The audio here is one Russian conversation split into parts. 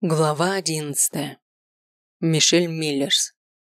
Глава 11. Мишель Миллерс.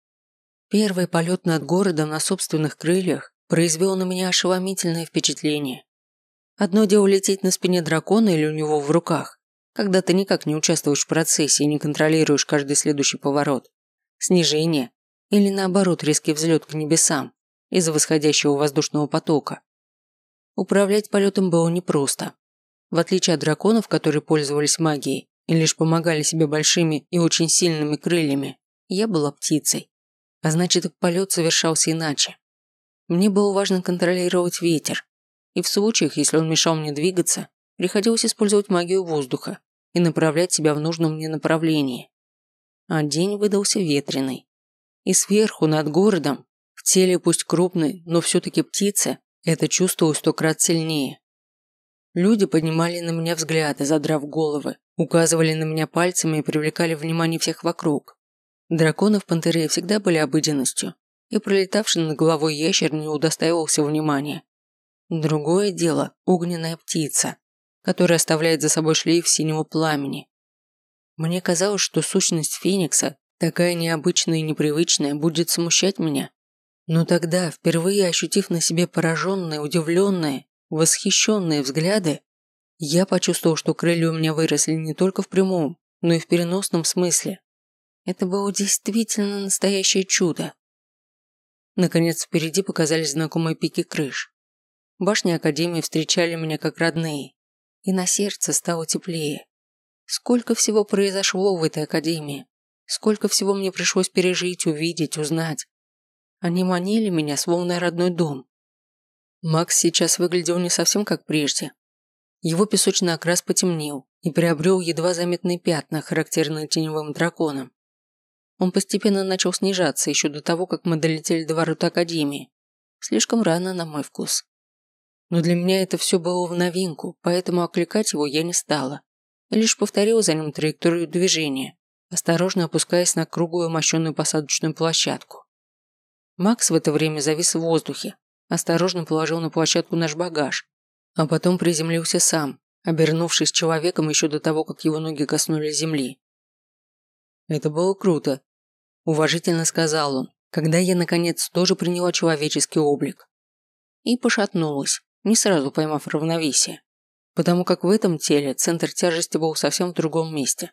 Первый полет над городом на собственных крыльях произвел на меня ошеломительное впечатление. Одно дело лететь на спине дракона или у него в руках, когда ты никак не участвуешь в процессе и не контролируешь каждый следующий поворот, снижение или наоборот резкий взлет к небесам из-за восходящего воздушного потока. Управлять полетом было непросто. В отличие от драконов, которые пользовались магией, и лишь помогали себе большими и очень сильными крыльями, я была птицей. А значит, и полет совершался иначе. Мне было важно контролировать ветер, и в случаях, если он мешал мне двигаться, приходилось использовать магию воздуха и направлять себя в нужном мне направлении. А день выдался ветреный. И сверху, над городом, в теле пусть крупной, но все-таки птицы, это чувствовалось 100 крат сильнее. Люди поднимали на меня взгляды, задрав головы, указывали на меня пальцами и привлекали внимание всех вокруг. Драконы в Пантерее всегда были обыденностью, и пролетавший над головой ящер не удостаивался внимания. Другое дело – огненная птица, которая оставляет за собой шлейф синего пламени. Мне казалось, что сущность Феникса, такая необычная и непривычная, будет смущать меня. Но тогда, впервые ощутив на себе пораженные, удивленные, восхищенные взгляды, я почувствовал, что крылья у меня выросли не только в прямом, но и в переносном смысле. Это было действительно настоящее чудо. Наконец впереди показались знакомые пики крыш. Башни Академии встречали меня как родные, и на сердце стало теплее. Сколько всего произошло в этой Академии, сколько всего мне пришлось пережить, увидеть, узнать. Они манили меня, словно родной дом. Макс сейчас выглядел не совсем как прежде. Его песочный окрас потемнел и приобрел едва заметные пятна, характерные теневым драконам. Он постепенно начал снижаться еще до того, как мы долетели до ворот Академии. Слишком рано на мой вкус. Но для меня это все было в новинку, поэтому окликать его я не стала. И лишь повторила за ним траекторию движения, осторожно опускаясь на круглую мощенную посадочную площадку. Макс в это время завис в воздухе, осторожно положил на площадку наш багаж, а потом приземлился сам, обернувшись человеком еще до того, как его ноги коснулись земли. «Это было круто», – уважительно сказал он, когда я, наконец, тоже приняла человеческий облик. И пошатнулась, не сразу поймав равновесие, потому как в этом теле центр тяжести был совсем в другом месте.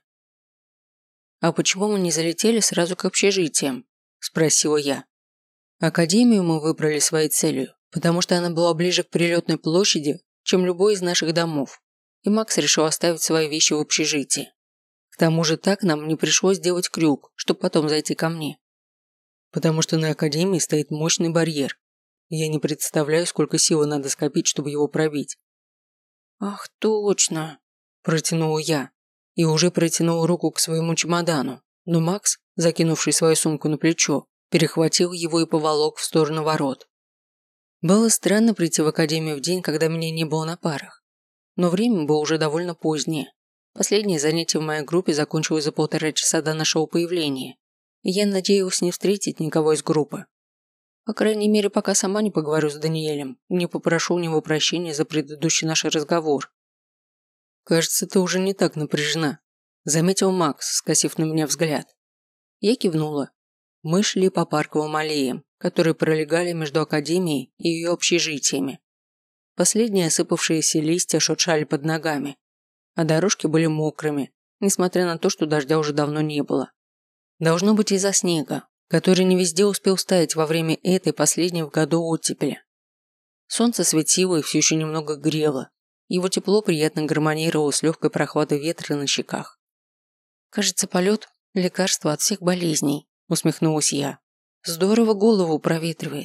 «А почему мы не залетели сразу к общежитиям?» – спросила я. Академию мы выбрали своей целью, потому что она была ближе к прилетной площади, чем любой из наших домов, и Макс решил оставить свои вещи в общежитии. К тому же так нам не пришлось делать крюк, чтобы потом зайти ко мне. Потому что на Академии стоит мощный барьер, и я не представляю, сколько силы надо скопить, чтобы его пробить. «Ах, точно!» – протянула я, и уже протянула руку к своему чемодану, но Макс, закинувший свою сумку на плечо, перехватил его и поволок в сторону ворот. Было странно прийти в Академию в день, когда меня не было на парах. Но время было уже довольно позднее. Последнее занятие в моей группе закончилось за 1,5 часа до нашего появления, и я надеялась не встретить никого из группы. По крайней мере, пока сама не поговорю с Даниэлем и не попрошу у него прощения за предыдущий наш разговор. «Кажется, ты уже не так напряжена», – заметил Макс, скосив на меня взгляд. Я кивнула. Мы шли по парковым аллеям, которые пролегали между Академией и ее общежитиями. Последние осыпавшиеся листья шуршали под ногами, а дорожки были мокрыми, несмотря на то, что дождя уже давно не было. Должно быть из-за снега, который не везде успел стаять во время этой последней в году оттепели. Солнце светило и все еще немного грело, его тепло приятно гармонировало с легкой прохладой ветра на щеках. «Кажется, полет – лекарство от всех болезней», – усмехнулась я. «Здорово голову проветривает».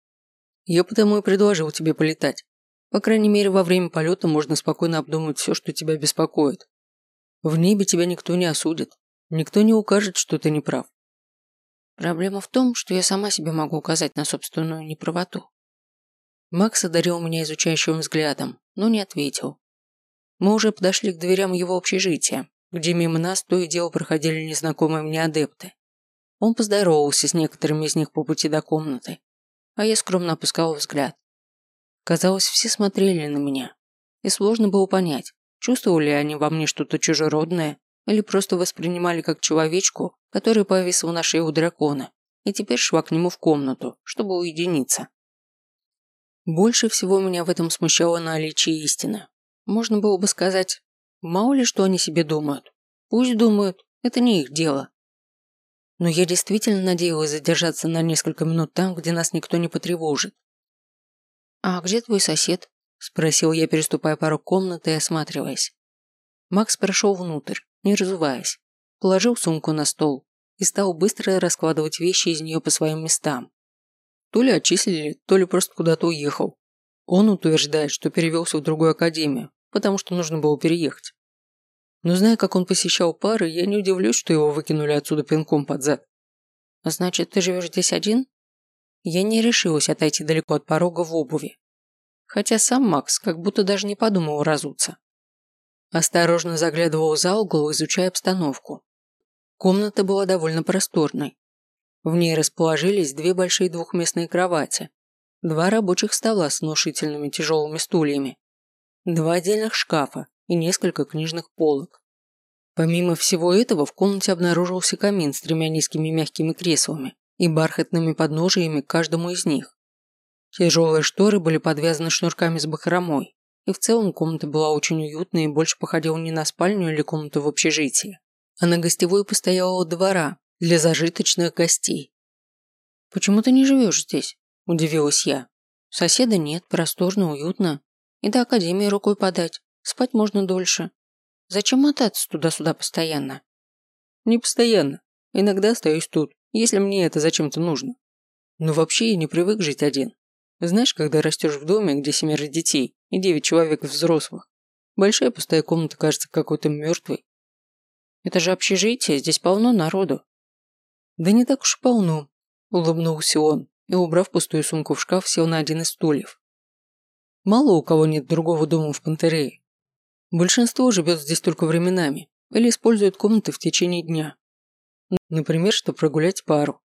«Я потому и предложил тебе полетать. По крайней мере, во время полета можно спокойно обдумать все, что тебя беспокоит. В небе тебя никто не осудит, никто не укажет, что ты не прав». «Проблема в том, что я сама себе могу указать на собственную неправоту». Макс одарил меня изучающим взглядом, но не ответил. Мы уже подошли к дверям его общежития, где мимо нас то и дело проходили незнакомые мне адепты. Он поздоровался с некоторыми из них по пути до комнаты, а я скромно опускала взгляд. Казалось, все смотрели на меня, и сложно было понять, чувствовали ли они во мне что-то чужеродное или просто воспринимали как человечку, который повисла на шее у дракона, и теперь шла к нему в комнату, чтобы уединиться. Больше всего меня в этом смущало наличие истины. Можно было бы сказать, мало ли что они себе думают. Пусть думают, это не их дело. Но я действительно надеялась задержаться на несколько минут там, где нас никто не потревожит. «А где твой сосед?» – спросил я, переступая порог комнаты и осматриваясь. Макс прошел внутрь, не разуваясь, положил сумку на стол и стал быстро раскладывать вещи из нее по своим местам. То ли отчислили, то ли просто куда-то уехал. Он утверждает, что перевелся в другую академию, потому что нужно было переехать. Но зная, как он посещал пары, я не удивлюсь, что его выкинули отсюда пинком под зад. «Значит, ты живешь здесь один?» Я не решилась отойти далеко от порога в обуви. Хотя сам Макс как будто даже не подумал разуться. Осторожно заглядывал за угол, изучая обстановку. Комната была довольно просторной. В ней расположились две большие двухместные кровати, два рабочих стола с внушительными тяжелыми стульями, два отдельных шкафа и несколько книжных полок. Помимо всего этого, в комнате обнаружился камин с тремя низкими мягкими креслами и бархатными подножиями к каждому из них. Тяжелые шторы были подвязаны шнурками с бахромой, и в целом комната была очень уютной и больше походила не на спальню или комнату в общежитии, а на гостевую постоялого двора для зажиточных гостей. «Почему ты не живешь здесь?» – удивилась я. «Соседа нет, просторно, уютно. И до академии рукой подать, спать можно дольше. Зачем мотаться туда-сюда постоянно?» «Не постоянно. Иногда остаюсь тут, если мне это зачем-то нужно. Но вообще я не привык жить один. Знаешь, когда растешь в доме, где 7 детей и 9 человек взрослых, большая пустая комната кажется какой-то мертвой. Это же общежитие, здесь полно народу». «Да не так уж и полно», – улыбнулся он и, убрав пустую сумку в шкаф, сел на один из стульев. «Мало у кого нет другого дома в Пантерее. Большинство живет здесь только временами или использует комнаты в течение дня. Например, чтобы прогулять пару.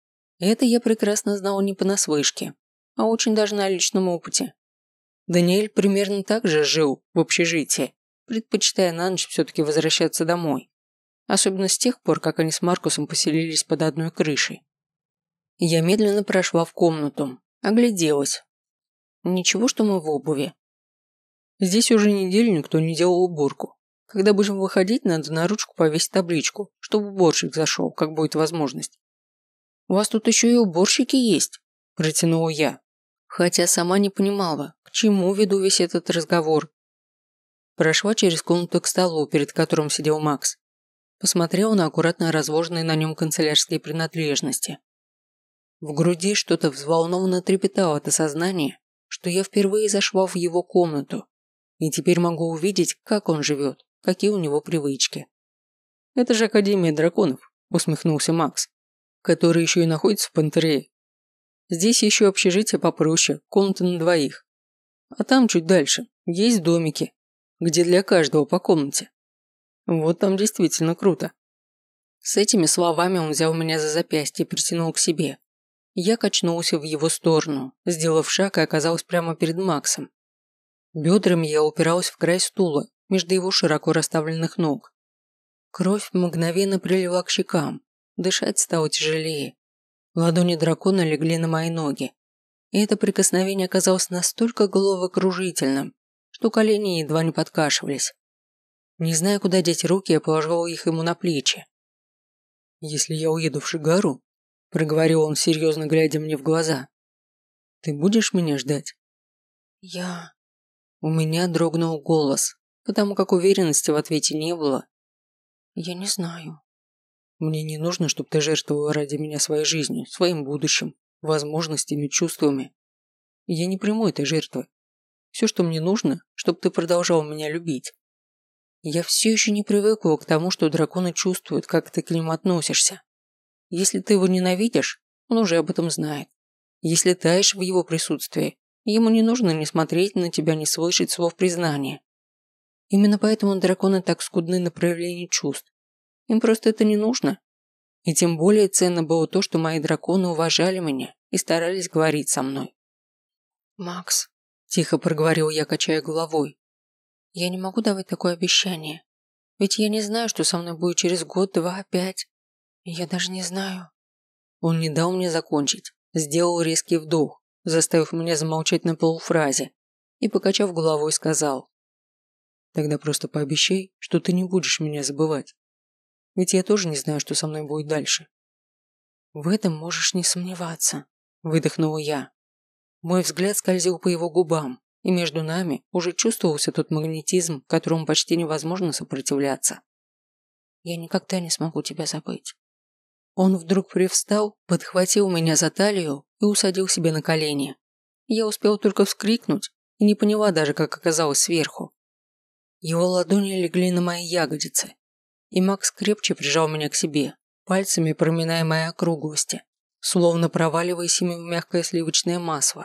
Это я прекрасно знала не понаслышке, а очень даже на личном опыте. Даниэль примерно так же жил в общежитии, предпочитая на ночь все-таки возвращаться домой. Особенно с тех пор, как они с Маркусом поселились под одной крышей. Я медленно прошла в комнату, огляделась. Ничего, что мы в обуви. Здесь уже неделю никто не делал уборку. Когда будем выходить, надо на ручку повесить табличку, чтобы уборщик зашел, как будет возможность. «У вас тут еще и уборщики есть», – протянула я. Хотя сама не понимала, к чему веду весь этот разговор. Прошла через комнату к столу, перед которым сидел Макс. Посмотрела на аккуратно разложенные на нем канцелярские принадлежности. В груди что-то взволнованно трепетало от осознания, что я впервые зашла в его комнату, и теперь могу увидеть, как он живет, какие у него привычки. «Это же Академия драконов», – усмехнулся Макс, который еще и находится в Пантерее. «Здесь еще общежитие попроще, комната на двоих. А там чуть дальше есть домики, где для каждого по комнате. Вот там действительно круто». С этими словами он взял меня за запястье и притянул к себе. Я качнулся в его сторону, сделав шаг и оказалась прямо перед Максом. Бедрами я упиралась в край стула, между его широко расставленных ног. Кровь мгновенно прилила к щекам, дышать стало тяжелее. Ладони дракона легли на мои ноги, и это прикосновение оказалось настолько головокружительным, что колени едва не подкашивались. Не зная, куда деть руки, я положила их ему на плечи. «Если я уеду в Шигару», – проговорил он, серьезно глядя мне в глаза, – «ты будешь меня ждать?» «Я...» У меня дрогнул голос, потому как уверенности в ответе не было. «Я не знаю». «Мне не нужно, чтобы ты жертвовала ради меня своей жизнью, своим будущим, возможностями, чувствами. Я не приму этой жертвы. Все, что мне нужно, чтобы ты продолжал меня любить. Я все еще не привыкла к тому, что драконы чувствуют, как ты к ним относишься. Если ты его ненавидишь, он уже об этом знает. Если таешь в его присутствии, ему не нужно ни смотреть на тебя, ни слышать слов признания. Именно поэтому драконы так скудны на проявление чувств. Им просто это не нужно. И тем более ценно было то, что мои драконы уважали меня и старались говорить со мной. «Макс», – тихо проговорил я, качая головой, – «я не могу давать такое обещание. Ведь я не знаю, что со мной будет через год, 2, 5. Я даже не знаю. Он не дал мне закончить, сделал резкий вдох, заставив меня замолчать на полуфразе, и, покачав головой, сказал: «Тогда просто пообещай, что ты не будешь меня забывать. Ведь я тоже не знаю, что со мной будет дальше». «В этом можешь не сомневаться», – выдохнула я. Мой взгляд скользил по его губам, и между нами уже чувствовался тот магнетизм, которому почти невозможно сопротивляться. «Я никогда не смогу тебя забыть». Он вдруг привстал, подхватил меня за талию и усадил себе на колени. Я успел только вскрикнуть и не поняла даже, как оказалось сверху. Его ладони легли на мои ягодицы, и Макс крепче прижал меня к себе, пальцами проминая мои округлости, словно проваливаясь ими в мягкое сливочное масло.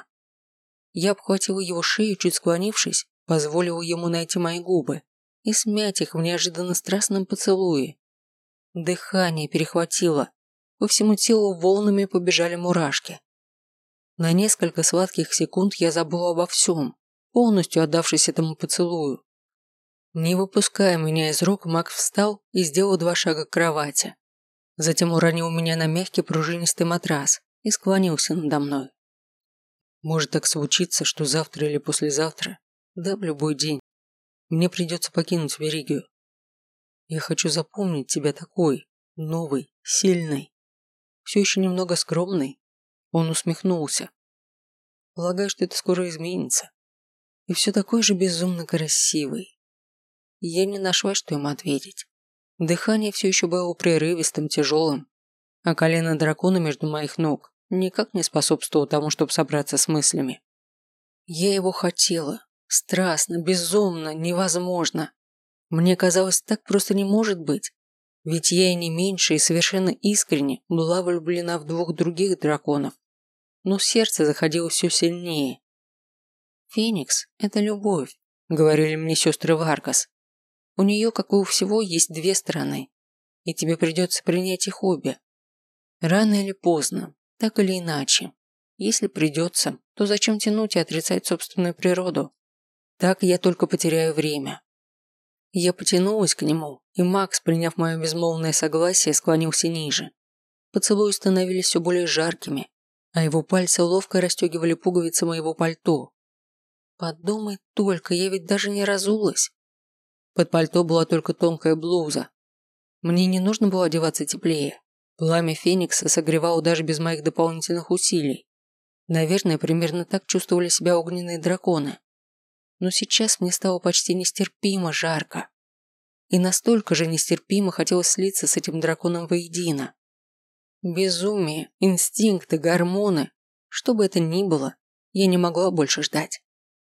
Я обхватила его шею, чуть склонившись, позволила ему найти мои губы и смять их в неожиданно страстном поцелуе. Дыхание перехватило, по всему телу волнами побежали мурашки. На несколько сладких секунд я забыла обо всем, полностью отдавшись этому поцелую. Не выпуская меня из рук, Макс встал и сделал 2 шага к кровати. Затем уронил меня на мягкий пружинистый матрас и склонился надо мной. Может так случиться, что завтра или послезавтра, да в любой день, мне придется покинуть Веригию. Я хочу запомнить тебя такой, новый, сильный, все еще немного скромный. Он усмехнулся. Полагаю, что это скоро изменится. И все такой же безумно красивый. Я не нашла, что ему ответить. Дыхание все еще было прерывистым, тяжелым, а колено дракона между моих ног никак не способствовало тому, чтобы собраться с мыслями. Я его хотела. Страстно, безумно, невозможно. Мне казалось, так просто не может быть. Ведь я и не меньше, и совершенно искренне была влюблена в 2 других драконов. Но сердце заходило все сильнее. «Феникс – это любовь», – говорили мне сестры Варгас. «У нее, как и у всего, есть 2 стороны, и тебе придется принять их обе. Рано или поздно, так или иначе. Если придется, то зачем тянуть и отрицать собственную природу? Так я только потеряю время». Я потянулась к нему, и Макс, приняв мое безмолвное согласие, склонился ниже. Поцелуи становились все более жаркими, а его пальцы ловко расстегивали пуговицы моего пальто. Подумай только, я ведь даже не разулась. Под пальто была только тонкая блуза. Мне не нужно было одеваться теплее. Пламя Феникса согревало даже без моих дополнительных усилий. Наверное, примерно так чувствовали себя огненные драконы. Но сейчас мне стало почти нестерпимо жарко. И настолько же нестерпимо хотелось слиться с этим драконом воедино. Безумие, инстинкты, гормоны, что бы это ни было, я не могла больше ждать.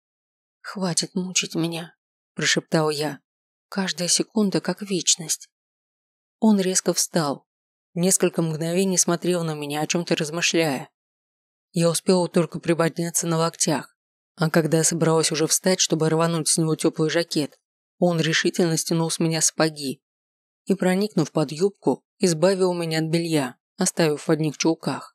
«Хватит мучить меня», – прошептала я. «Каждая секунда как вечность». Он резко встал. Несколько мгновений смотрел на меня, о чем-то размышляя. Я успела только приподняться на локтях. А когда собралась уже встать, чтобы рвануть с него теплый жакет, он решительно стянул с меня сапоги и, проникнув под юбку, избавил меня от белья, оставив в одних чулках.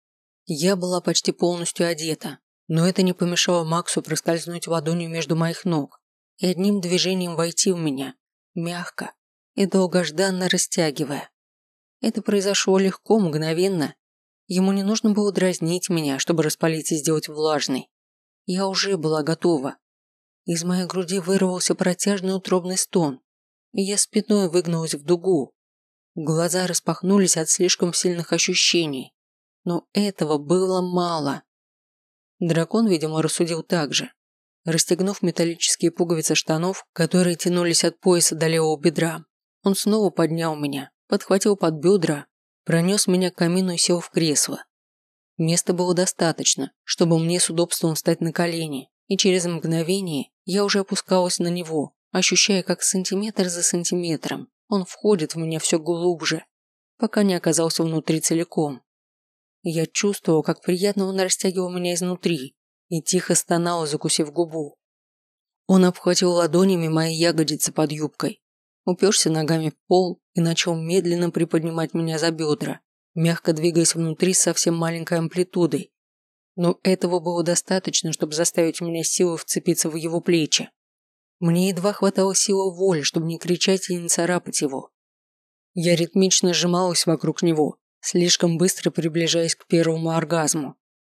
Я была почти полностью одета, но это не помешало Максу проскользнуть ладонью между моих ног и одним движением войти в меня, мягко и долгожданно растягивая. Это произошло легко, мгновенно. Ему не нужно было дразнить меня, чтобы распалить и сделать влажной. Я уже была готова. Из моей груди вырвался протяжный утробный стон, и я спиной выгнулась в дугу. Глаза распахнулись от слишком сильных ощущений, но этого было мало. Дракон, видимо, рассудил так же. Расстегнув металлические пуговицы штанов, которые тянулись от пояса до левого бедра, он снова поднял меня, подхватил под бедра, пронес меня к камину и сел в кресло. Места было достаточно, чтобы мне с удобством встать на колени, и через мгновение я уже опускалась на него, ощущая, как сантиметр за сантиметром он входит в меня все глубже, пока не оказался внутри целиком. Я чувствовала, как приятно он растягивал меня изнутри и тихо стонал, закусив губу. Он обхватил ладонями мои ягодицы под юбкой, уперся ногами в пол и начал медленно приподнимать меня за бедра, мягко двигаясь внутри с совсем маленькой амплитудой. Но этого было достаточно, чтобы заставить меня силой вцепиться в его плечи. Мне едва хватало силы воли, чтобы не кричать и не царапать его. Я ритмично сжималась вокруг него, слишком быстро приближаясь к первому оргазму.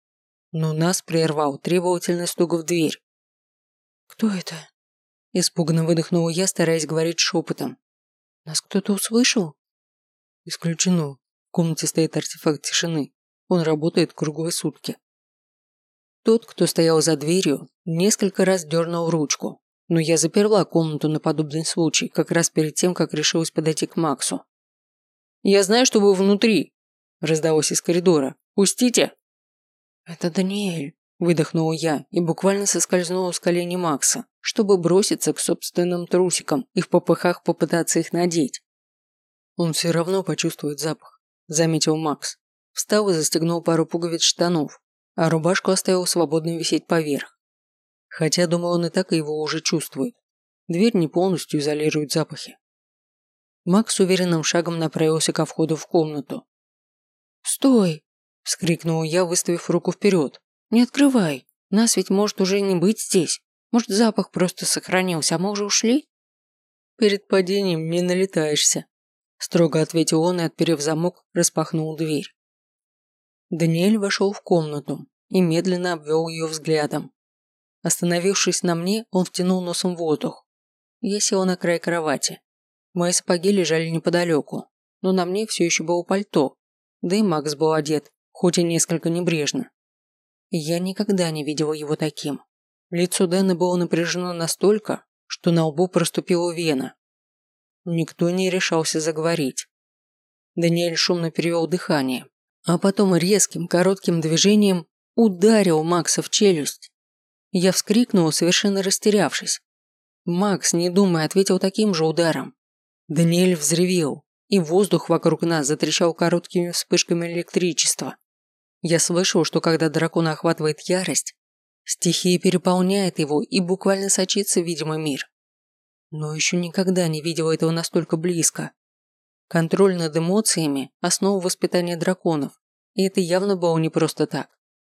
Но нас прервал требовательный стук в дверь. «Кто это?» Испуганно выдохнула я, стараясь говорить шепотом. «Нас кто-то услышал?» «Исключено. В комнате стоит артефакт тишины. Он работает круглые сутки». Тот, кто стоял за дверью, несколько раз дернул ручку, но я заперла комнату на подобный случай, как раз перед тем, как решилась подойти к Максу. «Я знаю, что вы внутри», – раздалось из коридора. «Пустите!» «Это Даниэль», – выдохнула я и буквально соскользнула с колени Макса, чтобы броситься к собственным трусикам и в попыхах попытаться их надеть. «Он все равно почувствует запах», – заметил Макс. Встал и застегнул пару пуговиц штанов, а рубашку оставил свободно висеть поверх. Хотя, думаю, он и так его уже чувствует. Дверь не полностью изолирует запахи. Макс уверенным шагом направился ко входу в комнату. «Стой!» – вскрикнула я, выставив руку вперед. «Не открывай! Нас ведь может уже не быть здесь. Может, запах просто сохранился, а мы уже ушли?» «Перед падением не налетаешься», – строго ответил он и, отперев замок, распахнул дверь. Даниэль вошел в комнату и медленно обвел ее взглядом. Остановившись на мне, он втянул носом воздух. Я села на край кровати. Мои сапоги лежали неподалеку, но на мне все еще было пальто, да и Макс был одет, хоть и несколько небрежно. Я никогда не видела его таким. Лицо Дэна было напряжено настолько, что на лбу проступила вена. Никто не решался заговорить. Даниэль шумно перевел дыхание, а потом резким коротким движением ударил Макса в челюсть. Я вскрикнула, совершенно растерявшись. Макс, не думая, ответил таким же ударом. Даниэль взревел, и воздух вокруг нас затрещал короткими вспышками электричества. Я слышал, что когда дракона охватывает ярость, стихия переполняет его и буквально сочится в видимый мир. Но еще никогда не видел этого настолько близко. Контроль над эмоциями – основа воспитания драконов, и это явно было не просто так.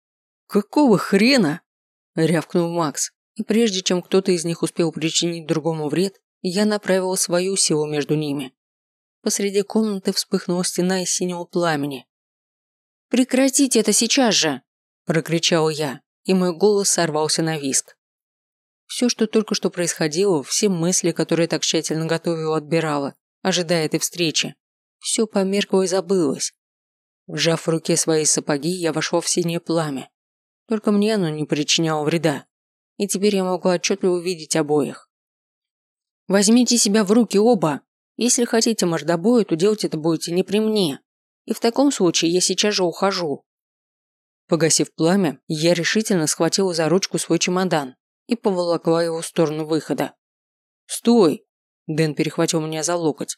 «Какого хрена?» – рявкнул Макс, и прежде чем кто-то из них успел причинить другому вред, я направила свою силу между ними. Посреди комнаты вспыхнула стена из синего пламени. «Прекратите это сейчас же!» – прокричала я, и мой голос сорвался на визг. Все, что только что происходило, все мысли, которые так тщательно готовила, отбирала, ожидая этой встречи, все померкло и забылось. Вжав в руке свои сапоги, я вошла в синее пламя. Только мне оно не причиняло вреда, и теперь я могла отчетливо увидеть обоих. «Возьмите себя в руки оба! Если хотите мордобоя, то делать это будете не при мне. И в таком случае я сейчас же ухожу». Погасив пламя, я решительно схватила за ручку свой чемодан и поволокла его в сторону выхода. «Стой!» – Дэн перехватил меня за локоть.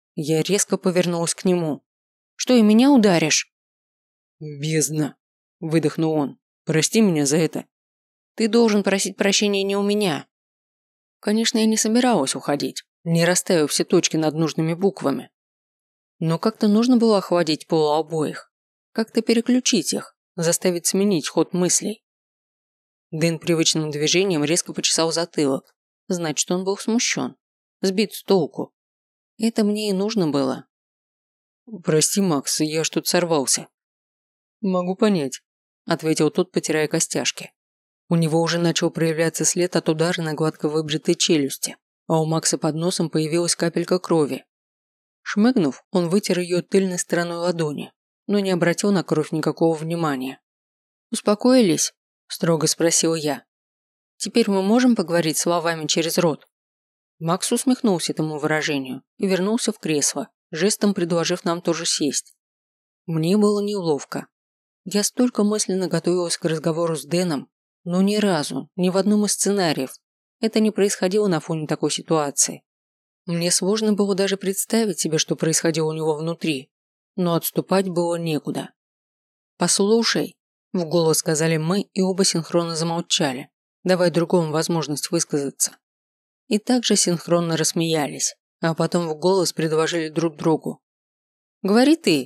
Я резко повернулась к нему. «Что, и меня ударишь?» «Бездна!» – выдохнул он. «Прости меня за это». «Ты должен просить прощения не у меня». Конечно, я не собиралась уходить, не расставив все точки над нужными буквами. Но как-то нужно было охладить пол обоих, как-то переключить их, заставить сменить ход мыслей. Дэн привычным движением резко почесал затылок, значит, он был смущен, сбит с толку. Это мне и нужно было. «Прости, Макс, я что-то сорвался». «Могу понять», – ответил тот, потирая костяшки. У него уже начал проявляться след от удара на гладко выбритой челюсти, а у Макса под носом появилась капелька крови. Шмыгнув, он вытер ее тыльной стороной ладони, но не обратил на кровь никакого внимания. «Успокоились?» – строго спросил я. «Теперь мы можем поговорить словами через рот?» Макс усмехнулся этому выражению и вернулся в кресло, жестом предложив нам тоже сесть. Мне было неловко. Я столько мысленно готовилась к разговору с Дэном, но ни разу, ни в одном из сценариев это не происходило на фоне такой ситуации. Мне сложно было даже представить себе, что происходило у него внутри, но отступать было некуда. «Послушай», – в голос сказали мы, и оба синхронно замолчали, давая другому возможность высказаться. И также синхронно рассмеялись, а потом в голос предложили друг другу. «Говори ты».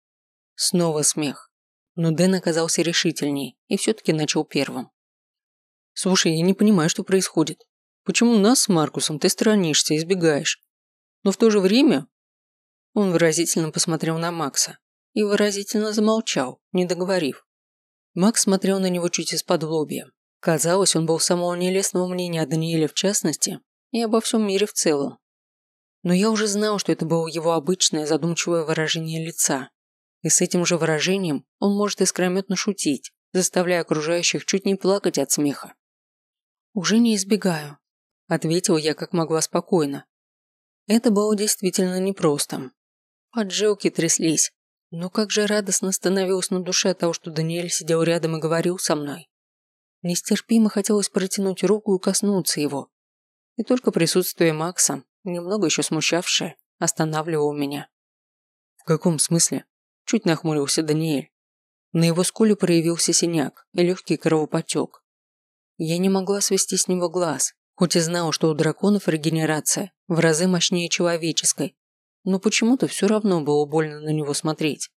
Снова смех, но Дэн оказался решительней и все-таки начал первым. «Слушай, я не понимаю, что происходит. Почему нас с Маркусом ты сторонишься, избегаешь? Но в то же время...» Он выразительно посмотрел на Макса и выразительно замолчал, не договорив. Макс смотрел на него чуть из-под лобья. Казалось, он был самого нелестного мнения о Даниэле в частности и обо всем мире в целом. Но я уже знал, что это было его обычное задумчивое выражение лица. И с этим же выражением он может искрометно шутить, заставляя окружающих чуть не плакать от смеха. «Уже не избегаю», – ответила я как могла спокойно. Это было действительно непросто. Поджилки тряслись, но как же радостно становилось на душе от того, что Даниэль сидел рядом и говорил со мной. Нестерпимо хотелось протянуть руку и коснуться его. И только присутствие Макса, немного еще смущавшее, останавливало меня. «В каком смысле?» – чуть нахмурился Даниэль. На его скуле проявился синяк и легкий кровопотек. Я не могла свести с него глаз, хоть и знала, что у драконов регенерация в разы мощнее человеческой, но почему-то все равно было больно на него смотреть.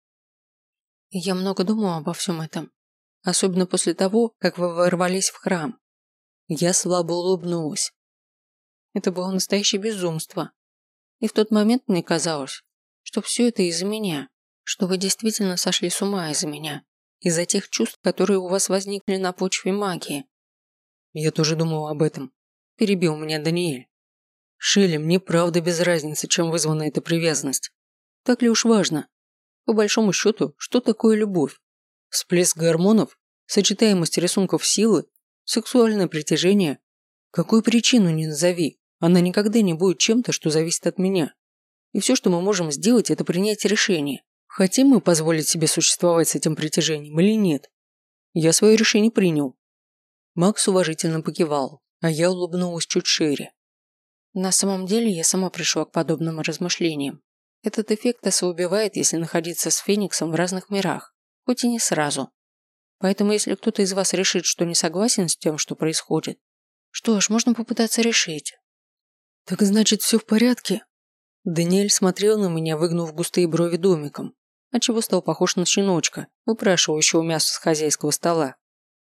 Я много думала обо всем этом, особенно после того, как вы ворвались в храм. Я слабо улыбнулась. Это было настоящее безумство. И в тот момент мне казалось, что все это из-за меня, что вы действительно сошли с ума из-за меня, из-за тех чувств, которые у вас возникли на почве магии. Я тоже думал об этом. Перебил меня Даниэль. Шелли, мне правда без разницы, чем вызвана эта привязанность. Так ли уж важно? По большому счету, что такое любовь? Всплеск гормонов, сочетаемость рисунков силы, сексуальное притяжение. Какую причину ни назови, она никогда не будет чем-то, что зависит от меня. И все, что мы можем сделать, это принять решение. Хотим мы позволить себе существовать с этим притяжением или нет? Я свое решение принял. Макс уважительно покивал, а я улыбнулась чуть шире. На самом деле я сама пришла к подобным размышлениям. Этот эффект ослабевает, если находиться с Фениксом в разных мирах, хоть и не сразу. Поэтому если кто-то из вас решит, что не согласен с тем, что происходит, что ж, можно попытаться решить. Так значит, все в порядке? Даниэль смотрел на меня, выгнув густые брови домиком, отчего стал похож на щеночка, выпрашивающего мясо с хозяйского стола.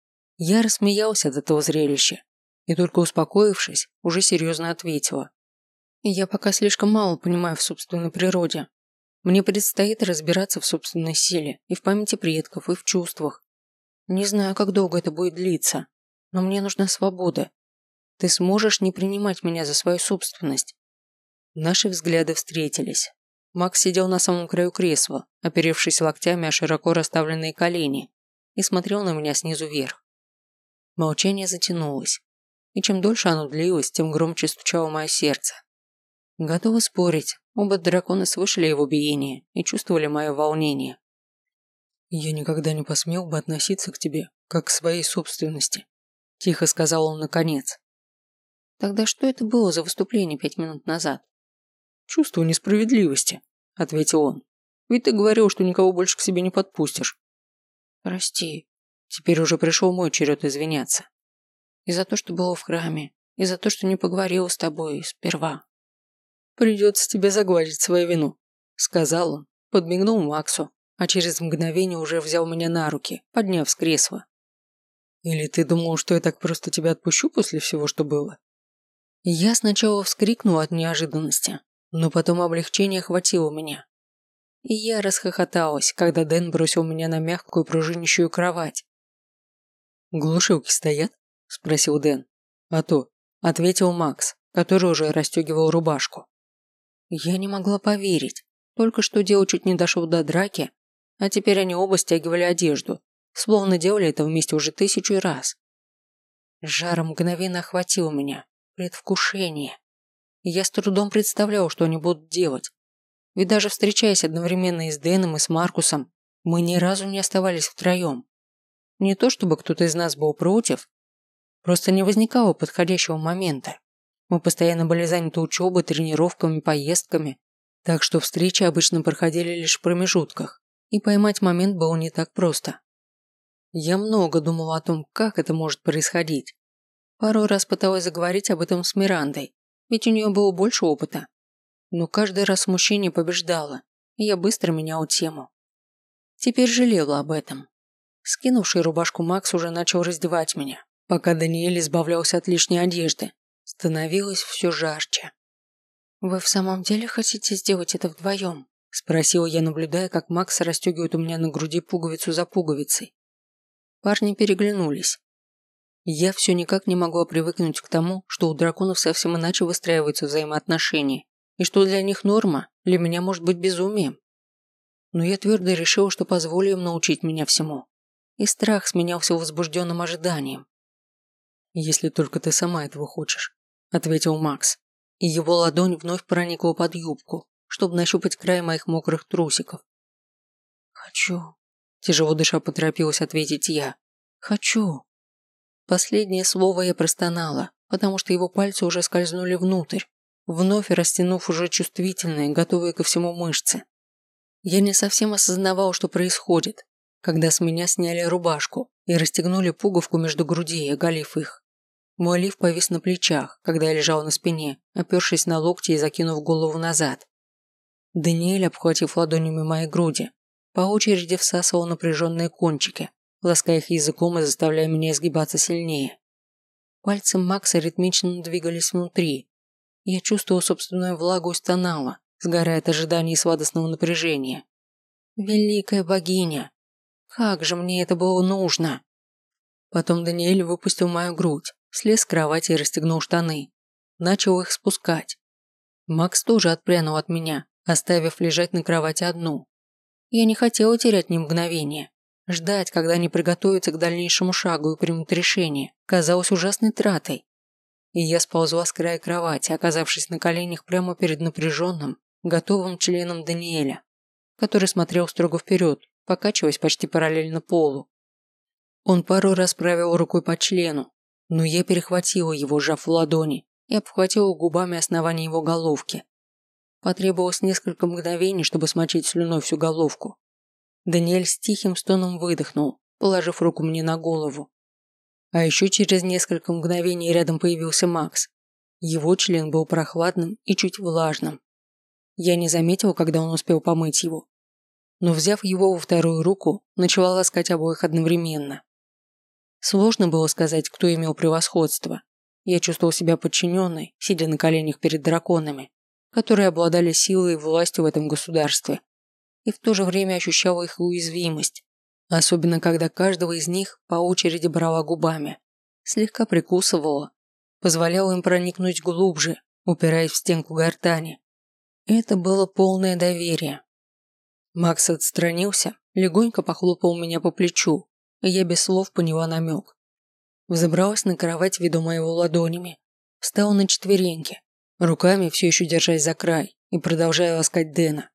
Я рассмеялся от этого зрелища и только успокоившись, уже серьезно ответила. Я пока слишком мало понимаю в собственной природе. Мне предстоит разбираться в собственной силе и в памяти предков, и в чувствах. Не знаю, как долго это будет длиться, но мне нужна свобода. Ты сможешь не принимать меня за свою собственность. Наши взгляды встретились. Макс сидел на самом краю кресла, оперевшись локтями о широко расставленные колени, и смотрел на меня снизу вверх. Молчание затянулось, и чем дольше оно длилось, тем громче стучало мое сердце. Готовы спорить, оба дракона слышали его биение и чувствовали мое волнение. «Я никогда не посмел бы относиться к тебе, как к своей собственности», – тихо сказал он наконец. «Тогда что это было за выступление 5 минут назад?» «Чувство несправедливости», – ответил он. «Ведь ты говорил, что никого больше к себе не подпустишь». «Прости». Теперь уже пришел мой черед извиняться. И за то, что было в храме, и за то, что не поговорил с тобой сперва. «Придется тебе загладить свою вину», – сказал он, подмигнул Максу, а через мгновение уже взял меня на руки, подняв с кресла. «Или ты думал, что я так просто тебя отпущу после всего, что было?» Я сначала вскрикнула от неожиданности, но потом облегчение охватило меня. И я расхохоталась, когда Дэн бросил меня на мягкую пружинищую кровать. «Глушилки стоят?» – спросил Дэн. «А то», – ответил Макс, который уже расстегивал рубашку. Я не могла поверить. Только что дело чуть не дошло до драки, а теперь они оба стягивали одежду, словно делали это вместе уже 1000 раз. Жар мгновенно охватил меня, предвкушение. И я с трудом представлял, что они будут делать. Ведь даже встречаясь одновременно и с Дэном, и с Маркусом, мы ни разу не оставались втроем. Не то чтобы кто-то из нас был против, просто не возникало подходящего момента. Мы постоянно были заняты учебой, тренировками, поездками, так что встречи обычно проходили лишь в промежутках, и поймать момент было не так просто. Я много думала о том, как это может происходить. Пару раз пыталась заговорить об этом с Мирандой, ведь у нее было больше опыта. Но каждый раз смущение побеждало, и я быстро меняла тему. Теперь жалела об этом. Скинувший рубашку Макс уже начал раздевать меня, пока Даниэль избавлялся от лишней одежды. становилось все жарче. «Вы в самом деле хотите сделать это вдвоем?» – спросила я, наблюдая, как Макс расстегивает у меня на груди пуговицу за пуговицей. Парни переглянулись. Я все никак не могла привыкнуть к тому, что у драконов совсем иначе выстраиваются взаимоотношения, и что для них норма, для меня может быть безумием. Но я твердо решила, что позволю им научить меня всему. И страх сменялся возбужденным ожиданием. «Если только ты сама этого хочешь», – ответил Макс, и его ладонь вновь проникла под юбку, чтобы нащупать край моих мокрых трусиков. «Хочу», – тяжело дыша поторопилась ответить я. «Хочу». Последнее слово я простонала, потому что его пальцы уже скользнули внутрь, вновь растянув уже чувствительные, готовые ко всему мышцы. Я не совсем осознавал, что происходит, когда с меня сняли рубашку и расстегнули пуговку между грудей, оголив их. Мой лиф повис на плечах, когда я лежал на спине, опершись на локти и закинув голову назад. Даниэль, обхватив ладонями мои груди, по очереди всасывал напряженные кончики, лаская их языком и заставляя меня изгибаться сильнее. Пальцы Макса ритмично двигались внутри. Я чувствовала собственную влагу и стонала, сгорая от ожидания и сладостного напряжения. Великая богиня! Как же мне это было нужно! Потом Даниэль выпустил мою грудь, слез с кровати и расстегнул штаны. Начал их спускать. Макс тоже отпрянул от меня, оставив лежать на кровати одну. Я не хотела терять ни мгновения. Ждать, когда они приготовятся к дальнейшему шагу и примут решение, казалось ужасной тратой. И я сползла с края кровати, оказавшись на коленях прямо перед напряженным, готовым членом Даниэля, который смотрел строго вперед, покачиваясь почти параллельно полу. Он пару раз провел рукой по члену, но я перехватила его, сжав в ладони, и обхватила губами основание его головки. Потребовалось несколько мгновений, чтобы смочить слюной всю головку. Даниэль с тихим стоном выдохнул, положив руку мне на голову. А еще через несколько мгновений рядом появился Макс. Его член был прохладным и чуть влажным. Я не заметила, когда он успел помыть его. Но, взяв его во вторую руку, начала ласкать обоих одновременно. Сложно было сказать, кто имел превосходство. Я чувствовал себя подчиненной, сидя на коленях перед драконами, которые обладали силой и властью в этом государстве. И в то же время ощущала их уязвимость, особенно когда каждого из них по очереди брала губами, слегка прикусывала, позволяла им проникнуть глубже, упираясь в стенку гортани. Это было полное доверие. Макс отстранился, легонько похлопал меня по плечу, и я без слов поняла намек. Взобралась на кровать, ведомая его ладонями, встала на четвереньки, руками все еще держась за край и продолжая ласкать Дэна.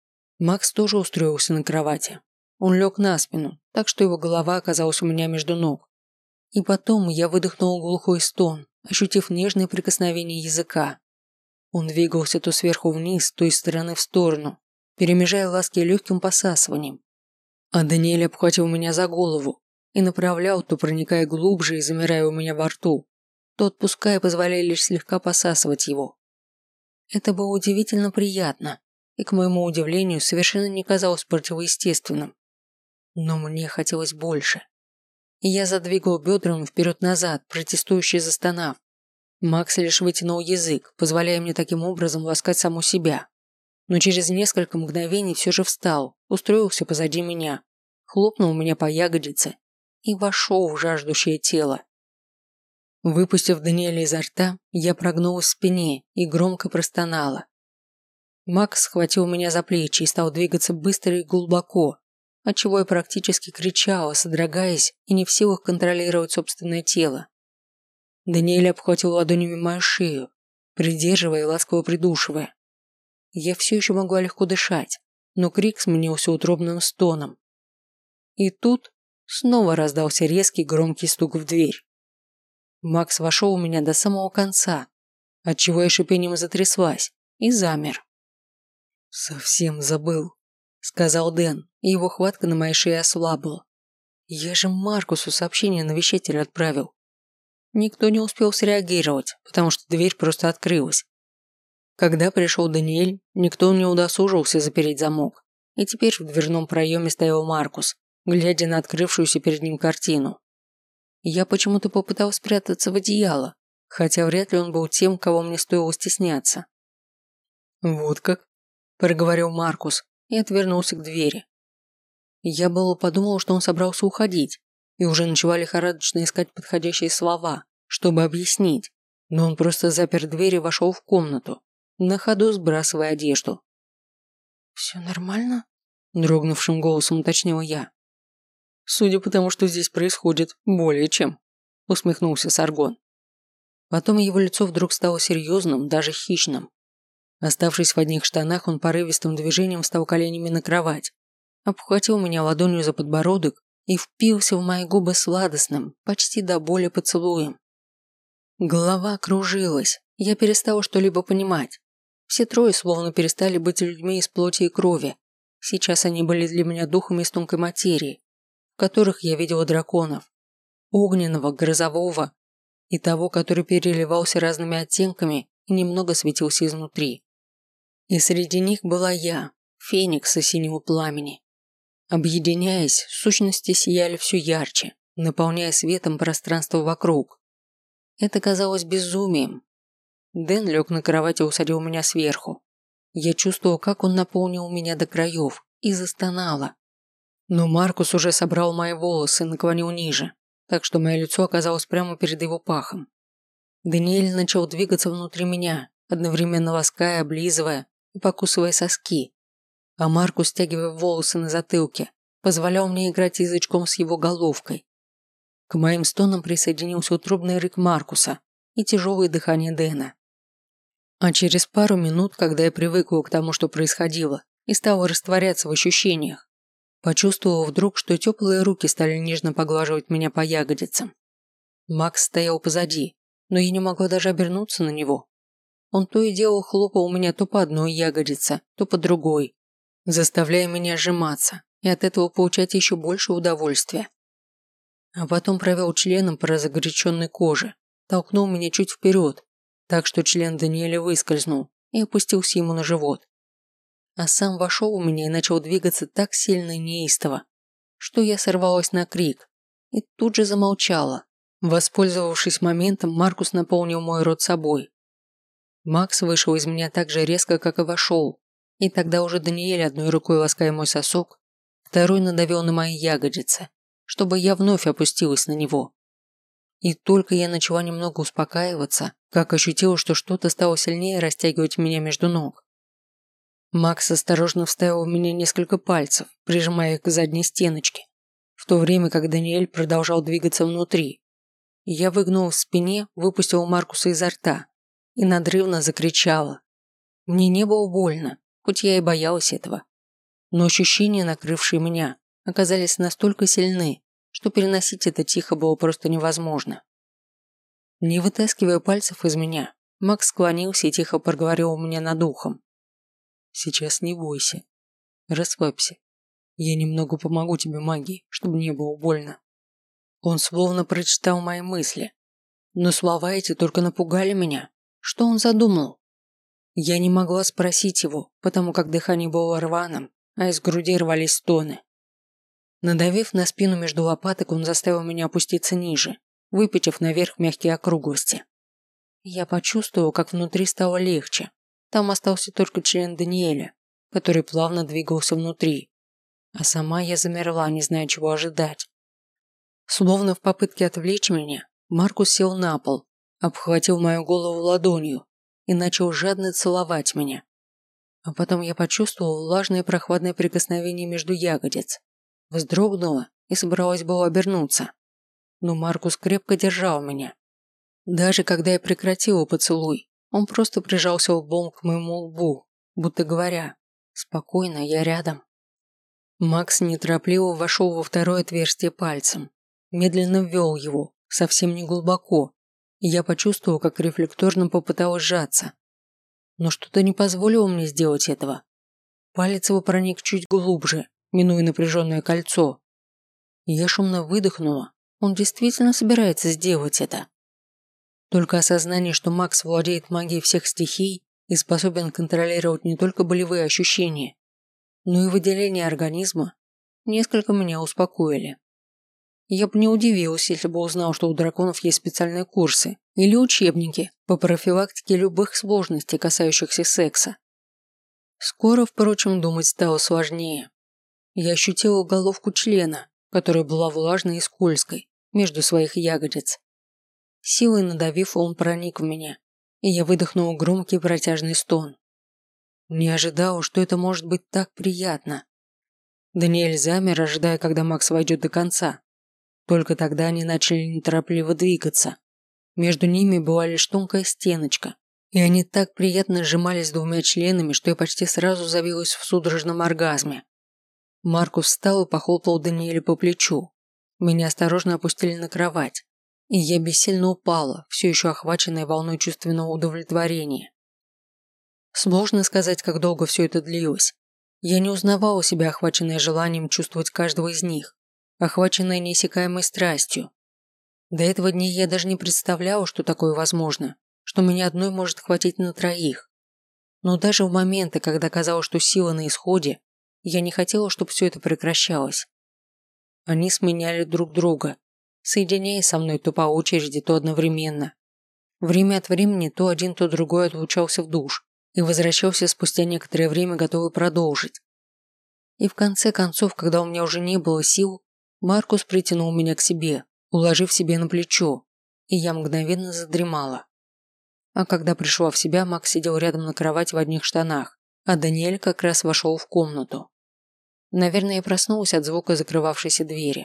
Макс тоже устроился на кровати. Он лег на спину, так что его голова оказалась у меня между ног. И потом я выдохнула глухой стон, ощутив нежное прикосновение языка. Он двигался то сверху вниз, то из стороны в сторону, перемежая ласки легким посасыванием. А Даниэль обхватил меня за голову и направлял, то проникая глубже и замирая у меня во рту, то отпуская, позволяя лишь слегка посасывать его. Это было удивительно приятно и, к моему удивлению, совершенно не казалось противоестественным. Но мне хотелось больше. И я задвигал бедрами вперед-назад, протестующе застонав. Макс лишь вытянул язык, позволяя мне таким образом ласкать саму себя. Но через несколько мгновений все же встал, устроился позади меня, хлопнул меня по ягодице и вошел в жаждущее тело. Выпустив Даниэля изо рта, я прогнулась в спине и громко простонала. Макс схватил меня за плечи и стал двигаться быстро и глубоко, отчего я практически кричала, содрогаясь и не в силах контролировать собственное тело. Даниэль обхватил ладонями мою шею, придерживая и ласково придушивая. Я все еще могла легко дышать, но крик сменился утробным стоном. И тут снова раздался резкий громкий стук в дверь. Макс вошел у меня до самого конца, отчего я шипением затряслась и замер. «Совсем забыл», — сказал Дэн, и его хватка на моей шее ослабла. «Я же Маркусу сообщение навещателя отправил». Никто не успел среагировать, потому что дверь просто открылась. Когда пришел Даниэль, никто не удосужился запереть замок, и теперь в дверном проеме стоял Маркус, глядя на открывшуюся перед ним картину. Я почему-то попыталась спрятаться в одеяло, хотя вряд ли он был тем, кого мне стоило стесняться. «Вот как?» – проговорил Маркус и отвернулся к двери. Я было подумал, что он собрался уходить, и уже начала лихорадочно искать подходящие слова, чтобы объяснить, но он просто запер дверь и вошел в комнату, на ходу сбрасывая одежду. «Все нормально?» – дрогнувшим голосом уточнила я. «Судя по тому, что здесь происходит, более чем», – усмехнулся Саргон. Потом его лицо вдруг стало серьезным, даже хищным. Оставшись в одних штанах, он порывистым движением встал коленями на кровать, обхватил меня ладонью за подбородок и впился в мои губы сладостным, почти до боли поцелуем. Голова кружилась, я перестала что-либо понимать. Все трое словно перестали быть людьми из плоти и крови. Сейчас они были для меня духами из тонкой материи, в которых я видела драконов. Огненного, грозового и того, который переливался разными оттенками и немного светился изнутри. И среди них была я, феникс из синего пламени. Объединяясь, сущности сияли все ярче, наполняя светом пространство вокруг. Это казалось безумием. Дэн лег на кровать и усадил меня сверху. Я чувствовал, как он наполнил меня до краев, и застонала. Но Маркус уже собрал мои волосы и наклонил ниже, так что мое лицо оказалось прямо перед его пахом. Даниэль начал двигаться внутри меня, одновременно лаская, облизывая и покусывая соски. А Маркус, стягивая волосы на затылке, позволял мне играть язычком с его головкой. К моим стонам присоединился утробный рык Маркуса и тяжелое дыхание Дэна. А через пару минут, когда я привыкла к тому, что происходило, и стала растворяться в ощущениях, почувствовала вдруг, что теплые руки стали нежно поглаживать меня по ягодицам. Макс стоял позади, но я не могла даже обернуться на него. Он то и дело хлопал меня то по одной ягодице, то по другой, заставляя меня сжиматься и от этого получать еще больше удовольствия. А потом провел членом по разгоряченной коже, толкнул меня чуть вперед, так что член Даниэля выскользнул и опустился ему на живот. А сам вошел у меня и начал двигаться так сильно и неистово, что я сорвалась на крик и тут же замолчала. Воспользовавшись моментом, Маркус наполнил мой рот собой. Макс вышел из меня так же резко, как и вошел, и тогда уже Даниэль, одной рукой лаская мой сосок, второй надавил на мои ягодицы, чтобы я вновь опустилась на него. И только я начала немного успокаиваться, как ощутила, что что-то стало сильнее растягивать меня между ног. Макс осторожно вставил в меня несколько пальцев, прижимая их к задней стеночке, в то время как Даниэль продолжал двигаться внутри. Я выгнула в спине, выпустила Маркуса изо рта и надрывно закричала. Мне не было больно, хоть я и боялась этого. Но ощущения, накрывшие меня, оказались настолько сильны, что переносить это тихо было просто невозможно. Не вытаскивая пальцев из меня, Макс склонился и тихо проговорил у меня над ухом. «Сейчас не бойся. Расслабься. Я немного помогу тебе магией, чтобы не было больно». Он словно прочитал мои мысли. Но слова эти только напугали меня. Что он задумал? Я не могла спросить его, потому как дыхание было рваным, а из груди рвались стоны. Надавив на спину между лопаток, он заставил меня опуститься ниже, выпятив наверх мягкие округлости. Я почувствовала, как внутри стало легче. Там остался только член Даниэля, который плавно двигался внутри. А сама я замерла, не зная, чего ожидать. Словно в попытке отвлечь меня, Маркус сел на пол, обхватил мою голову ладонью и начал жадно целовать меня. А потом я почувствовала влажное прохладное прикосновение между ягодиц. Вздрогнула и собралась было обернуться. Но Маркус крепко держал меня. Даже когда я прекратила поцелуй, он просто прижался лбом к моему лбу, будто говоря: «Спокойно, я рядом». Макс неторопливо вошел во второе отверстие пальцем, медленно ввел его, совсем не глубоко, и я почувствовала, как рефлекторно попыталась сжаться. Но что-то не позволило мне сделать этого. Палец его проник чуть глубже, минуя напряженное кольцо. Я шумно выдохнула. Он действительно собирается сделать это. Только осознание, что Макс владеет магией всех стихий и способен контролировать не только болевые ощущения, но и выделение организма, несколько меня успокоили. Я бы не удивилась, если бы узнал, что у драконов есть специальные курсы или учебники по профилактике любых сложностей, касающихся секса. Скоро, впрочем, думать стало сложнее. Я ощутила головку члена, которая была влажной и скользкой, между своих ягодиц. Силой надавив, он проник в меня, и я выдохнула громкий протяжный стон. Не ожидала, что это может быть так приятно. Даниэль замер, ожидая, когда Макс войдет до конца. Только тогда они начали неторопливо двигаться. Между ними была лишь тонкая стеночка, и они так приятно сжимались двумя членами, что я почти сразу забилась в судорожном оргазме. Маркус встал и похлопал Даниэля по плечу. Меня осторожно опустили на кровать, и я бессильно упала, все еще охваченная волной чувственного удовлетворения. Сложно сказать, как долго все это длилось. Я не узнавала себя, охваченная желанием чувствовать каждого из них, охваченная неиссякаемой страстью. До этого дня я даже не представляла, что такое возможно, что меня одной может хватить на троих. Но даже в моменты, когда казалось, что сила на исходе, я не хотела, чтобы все это прекращалось. Они сменяли друг друга, соединяясь со мной то по очереди, то одновременно. Время от времени то один, то другой отлучался в душ и возвращался спустя некоторое время, готовый продолжить. И в конце концов, когда у меня уже не было сил, Маркус притянул меня к себе, уложив себе на плечо, и я мгновенно задремала. А когда пришла в себя, Макс сидел рядом на кровати в одних штанах, а Даниэль как раз вошел в комнату. Наверное, я проснулась от звука закрывавшейся двери.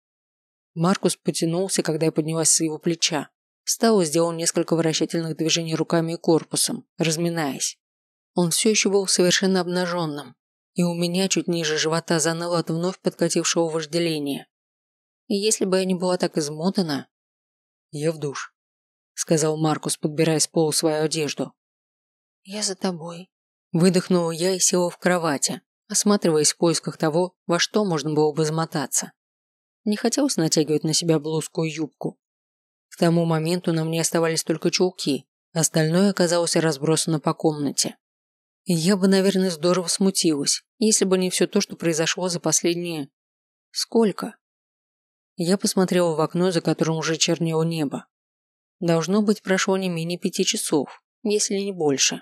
Маркус потянулся, когда я поднялась с его плеча. Встал и сделал несколько вращательных движений руками и корпусом, разминаясь. Он все еще был совершенно обнаженным, и у меня чуть ниже живота заныло от вновь подкатившего вожделения. И если бы я не была так измотана... «Я в душ», — сказал Маркус, подбирая с пола свою одежду. «Я за тобой», — выдохнула я и села в кровати, осматриваясь в поисках того, во что можно было бы замотаться. Не хотелось натягивать на себя блузку и юбку. К тому моменту на мне оставались только чулки, остальное оказалось разбросано по комнате. И я бы, наверное, здорово смутилась, если бы не все то, что произошло за последние... Сколько? Я посмотрела в окно, за которым уже чернело небо. Должно быть, прошло не менее 5 часов, если не больше.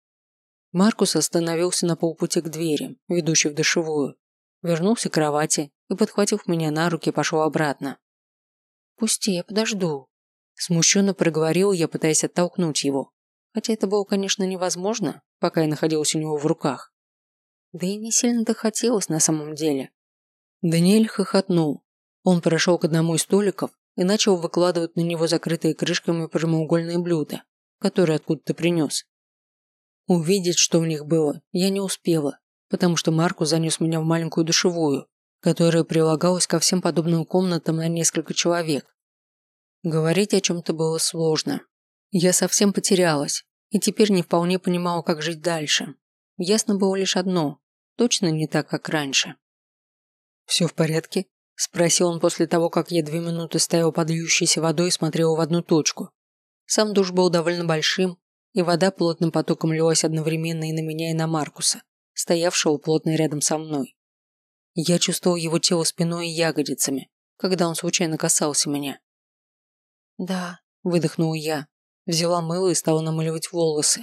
Маркус остановился на полпути к двери, ведущей в душевую, вернулся к кровати и, подхватив меня на руки, пошел обратно. «Пусти, я подожду», – смущенно проговорил я, пытаясь оттолкнуть его, хотя это было, конечно, невозможно, пока я находилась у него в руках. Да и не сильно-то хотелось на самом деле. Даниэль хохотнул. Он прошел к одному из столиков и начал выкладывать на него закрытые крышками прямоугольные блюда, которые откуда-то принес. Увидеть, что в них было, я не успела, потому что Маркус занес меня в маленькую душевую, которая прилагалась ко всем подобным комнатам на несколько человек. Говорить о чем-то было сложно. Я совсем потерялась, и теперь не вполне понимала, как жить дальше. Ясно было лишь одно – точно не так, как раньше. «Все в порядке?» – спросил он после того, как я 2 минуты стояла под льющейся водой и смотрела в одну точку. Сам душ был довольно большим, и вода плотным потоком лилась одновременно и на меня, и на Маркуса, стоявшего плотно рядом со мной. Я чувствовал его тело спиной и ягодицами, когда он случайно касался меня. «Да», – выдохнула я, взяла мыло и стала намыливать волосы.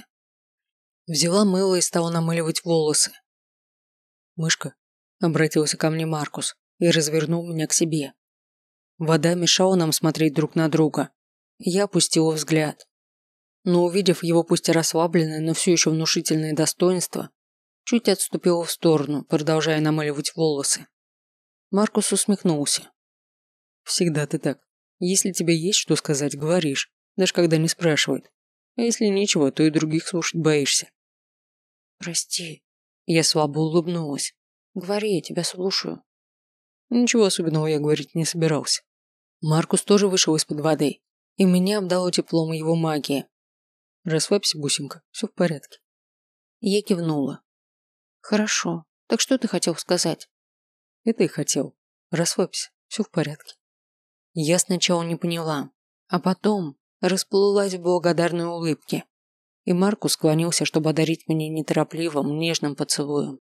«Мышка», – обратился ко мне Маркус и развернул меня к себе. Вода мешала нам смотреть друг на друга. Я опустила взгляд. Но, увидев его пусть и расслабленное, но все еще внушительное достоинство, чуть отступила в сторону, продолжая намыливать волосы. Маркус усмехнулся. «Всегда ты так. Если тебе есть что сказать, говоришь, даже когда не спрашивают. А если нечего, то и других слушать боишься». «Прости». Я слабо улыбнулась. «Говори, я тебя слушаю». Ничего особенного я говорить не собирался. Маркус тоже вышел из-под воды, и меня обдало теплом его магии. «Расслабься, бусинка, все в порядке». Я кивнула. «Хорошо. Так что ты хотел сказать?» «Это и хотел. Расслабься, все в порядке». Я сначала не поняла, а потом расплылась в благодарной улыбке, и Маркус склонился, чтобы одарить меня неторопливым, нежным поцелуем.